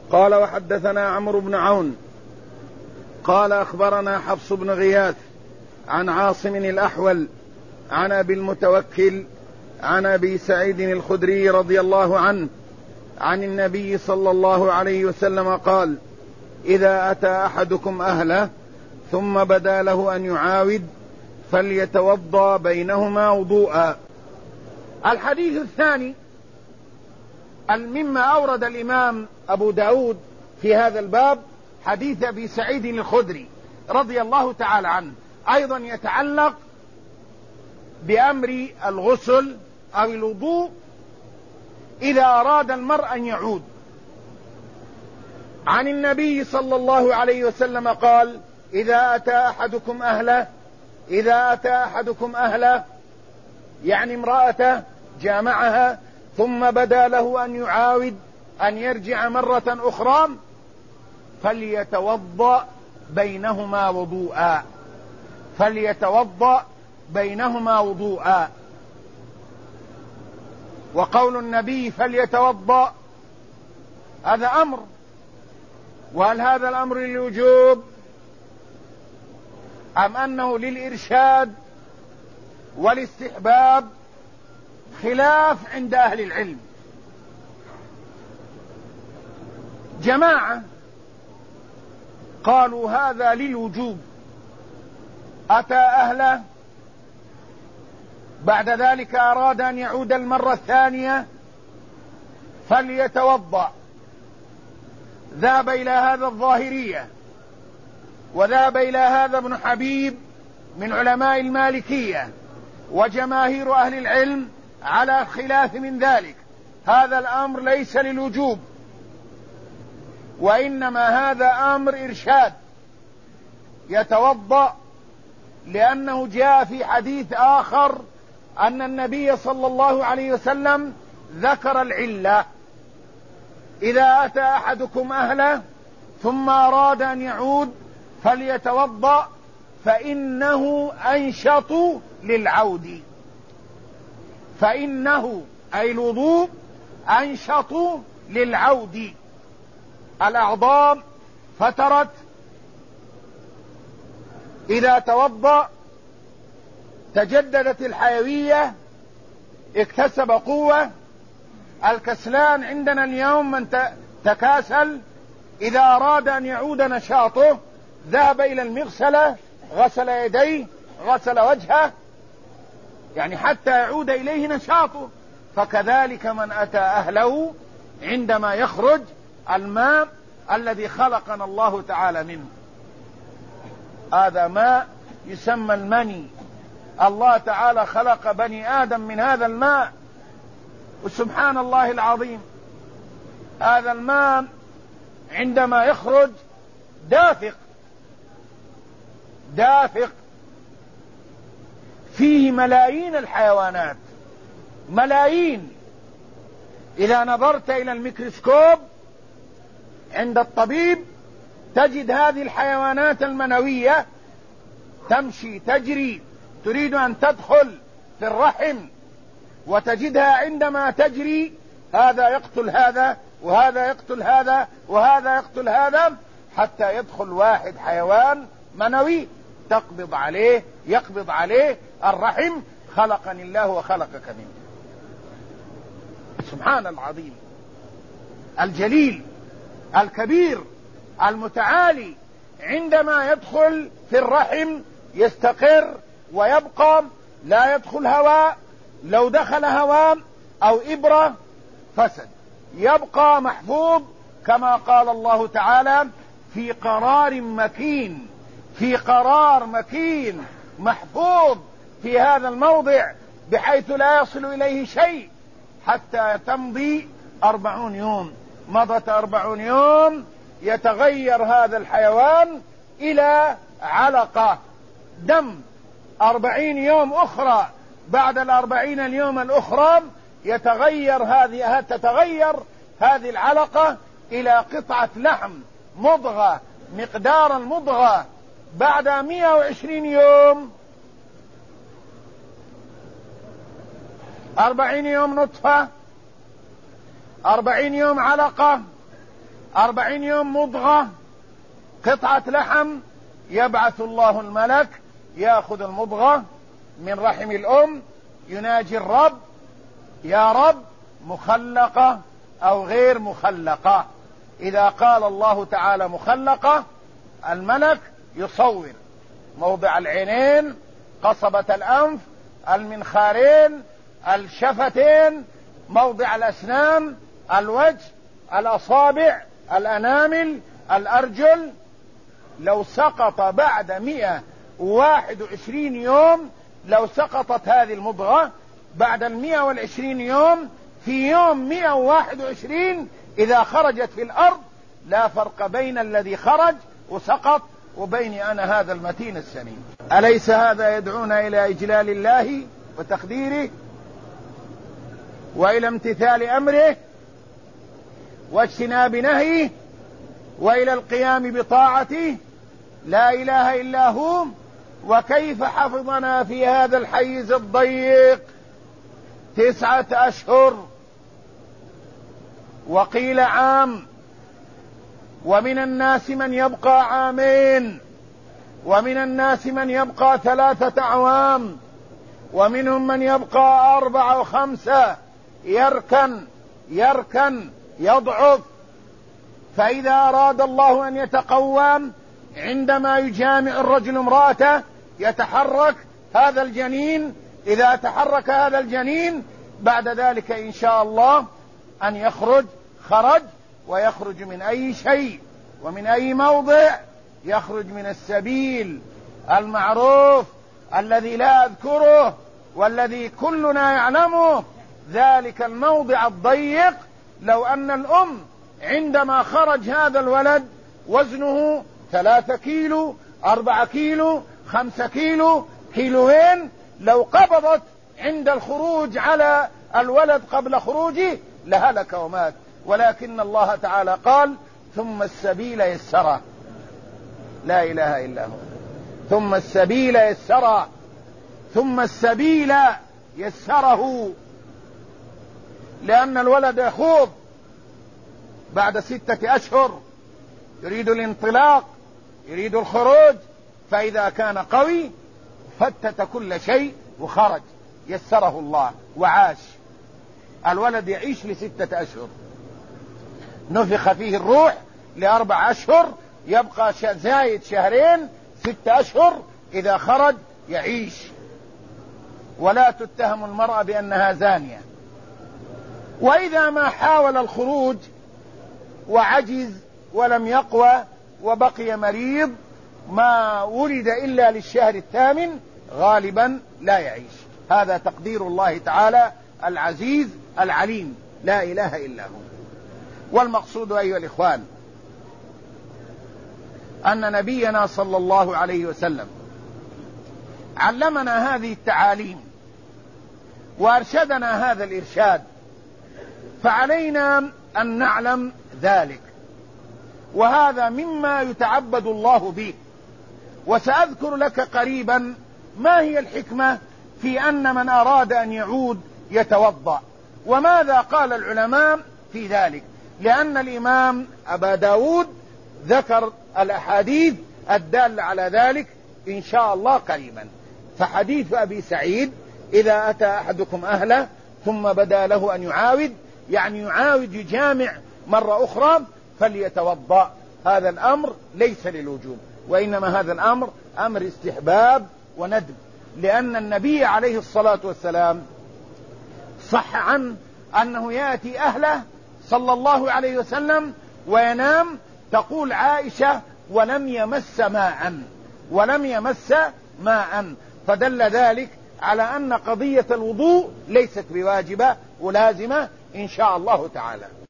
قال وحدثنا عمرو بن عون قال أخبرنا حفص بن غياث عن عاصم الأحول عن أبي المتوكل عن أبي سعيد الخدري رضي الله عنه عن النبي صلى الله عليه وسلم قال: إذا أتى أحدكم أهله ثم بدا له أن يعاود فليتوضأ بينهما وضوءا. الحديث الثاني مما أورد الإمام أبو داود في هذا الباب حديث أبي سعيد الخدري رضي الله تعالى عنه، أيضا يتعلق بأمر الغسل أو الوضوء إذا أراد المرء أن يعود. عن النبي صلى الله عليه وسلم قال: إذا أتى أحدكم أهله يعني امرأته جامعها ثم بدا له أن يعاود أن يرجع مرة أخرى فليتوضأ بينهما وضوءا. وقول النبي فليتوضأ هذا أمر، وهل هذا الأمر للوجوب أم أنه للإرشاد والاستحباب؟ خلاف عند أهل العلم. جماعة قالوا هذا للوجوب، أتى أهله بعد ذلك أراد أن يعود المرة الثانية فليتوضأ. ذهب إلى هذا الظاهرية، وذهب إلى هذا ابن حبيب من علماء المالكية، وجماهير أهل العلم على خلاف من ذلك. هذا الأمر ليس للوجوب، وإنما هذا أمر إرشاد. يتوضأ لأنه جاء في حديث آخر أن النبي صلى الله عليه وسلم ذكر العلة: إذا أتى أحدكم أهله ثم أراد أن يعود فليتوضأ فإنه أنشط للعود. فإنه أي الوضوء أنشط للعود. الأعضاء فترت، إذا توضأ تجددت الحيوية، اكتسب قوة. الكسلان عندنا اليوم من تكاسل، إذا أراد أن يعود نشاطه ذهب إلى المغسلة، غسل يديه، غسل وجهه، يعني حتى يعود إليه نشاطه. فكذلك من أتى أهله عندما يخرج الماء الذي خلقنا الله تعالى منه، هذا ماء يسمى المني. الله تعالى خلق بني آدم من هذا الماء، وسبحان الله العظيم هذا الماء عندما يخرج دافق فيه ملايين الحيوانات، ملايين. إذا نظرت إلى الميكروسكوب عند الطبيب تجد هذه الحيوانات المنوية تمشي تجري، تريد أن تدخل في الرحم، وتجدها عندما تجري هذا يقتل هذا، وهذا يقتل هذا، وهذا يقتل هذا، حتى يدخل واحد حيوان منوي يقبض عليه الرحم. خلقني الله وخلقك منه. سبحان العظيم الجليل الكبير المتعالي. عندما يدخل في الرحم يستقر ويبقى، لا يدخل هواء، لو دخل هواء أو إبرة فسد، يبقى محفوظ كما قال الله تعالى: في قرار مكين، في قرار مكين، محفوظ في هذا الموضع بحيث لا يصل إليه شيء حتى تمضي 40 يوم. مضت 40 يوم يتغير هذا الحيوان إلى علقة دم. 40 يوم أخرى، بعد 40 اليوم الأخرى تتغير هذه العلقة إلى قطعة لحم، مضغة، مقدار المضغة. بعد 120 يوم، 40 يوم نطفة، 40 يوم علقة، 40 يوم مضغة قطعة لحم، يبعث الله الملك يأخذ المضغة من رحم الأم، يناجي الرب: يا رب مخلقة أو غير مخلقة. إذا قال الله تعالى مخلقة، الملك يصور موضع العينين، قصبة الأنف، المنخارين، الشفتين، موضع الأسنان، الوجه، الأصابع، الأنامل، الأرجل. لو سقط بعد 121 يوم، لو سقطت هذه المضغة بعد 120 يوم، في يوم 121 إذا خرجت في الأرض، لا فرق بين الذي خرج وسقط وبيني أنا هذا المتين السمين. أليس هذا يدعونا إلى إجلال الله وتقديره وإلى امتثال أمره واجتناب نهيه وإلى القيام بطاعته؟ لا إله إلا هو. وكيف حفظنا في هذا الحيز الضيق 9 أشهر، وقيل عام، ومن الناس من يبقى عامين، ومن الناس من يبقى 3 أعوام، ومنهم من يبقى 4 و5، يركن يضعف. فإذا أراد الله أن يتقوم عندما يجامع الرجل امرأته يتحرك هذا الجنين. إذا تحرك هذا الجنين بعد ذلك إن شاء الله أن يخرج، خرج، ويخرج من أي شيء ومن أي موضع. يخرج من السبيل المعروف الذي لا أذكره والذي كلنا يعلمه، ذلك الموضع الضيق. لو أن الأم عندما خرج هذا الولد وزنه 3 كيلو، 4 كيلو، 5 كيلو، كيلوين، لو قبضت عند الخروج على الولد قبل خروجه لهلك ومات. ولكن الله تعالى قال: ثم السبيل يسره. لا إله إلا هو. ثم السبيل يسره، ثم السبيل يسره، لأن الولد يخوض بعد 6 أشهر، يريد الانطلاق، يريد الخروج. فإذا كان قوي فتت كل شيء وخرج، يسره الله وعاش. الولد يعيش ل6 أشهر، نفخ فيه الروح ل4 أشهر، يبقى زايد 2 6 أشهر. إذا خرج يعيش. ولا تتهم المرأة بأنها زانية. وإذا ما حاول الخروج وعجز ولم يقوى وبقي مريض، ما ولد إلا للشهر 8 غالبا لا يعيش. هذا تقدير الله تعالى العزيز العليم، لا إله إلا هو. والمقصود أيها الإخوان أن نبينا صلى الله عليه وسلم علمنا هذه التعاليم وأرشدنا هذا الإرشاد، فعلينا أن نعلم ذلك، وهذا مما يتعبد الله به. وسأذكر لك قريبا ما هي الحكمة في أن من أراد أن يعود يتوضأ، وماذا قال العلماء في ذلك. لأن الإمام أبا داود ذكر الأحاديث الدالة على ذلك إن شاء الله قريبا. فحديث أبي سعيد: إذا أتى أحدكم أهله ثم بدا له أن يعاود، يعني يعاود يجامع مرة أخرى، فليتوضأ. هذا الأمر ليس للوجوب، وإنما هذا الأمر أمر استحباب وندب، لأن النبي عليه الصلاة والسلام صح عنه أنه يأتي أهله صلى الله عليه وسلم وينام. تقول عائشة: ولم يمس ماء، فدل ذلك على أن قضية الوضوء ليست بواجبة ولازمة إن شاء الله تعالى.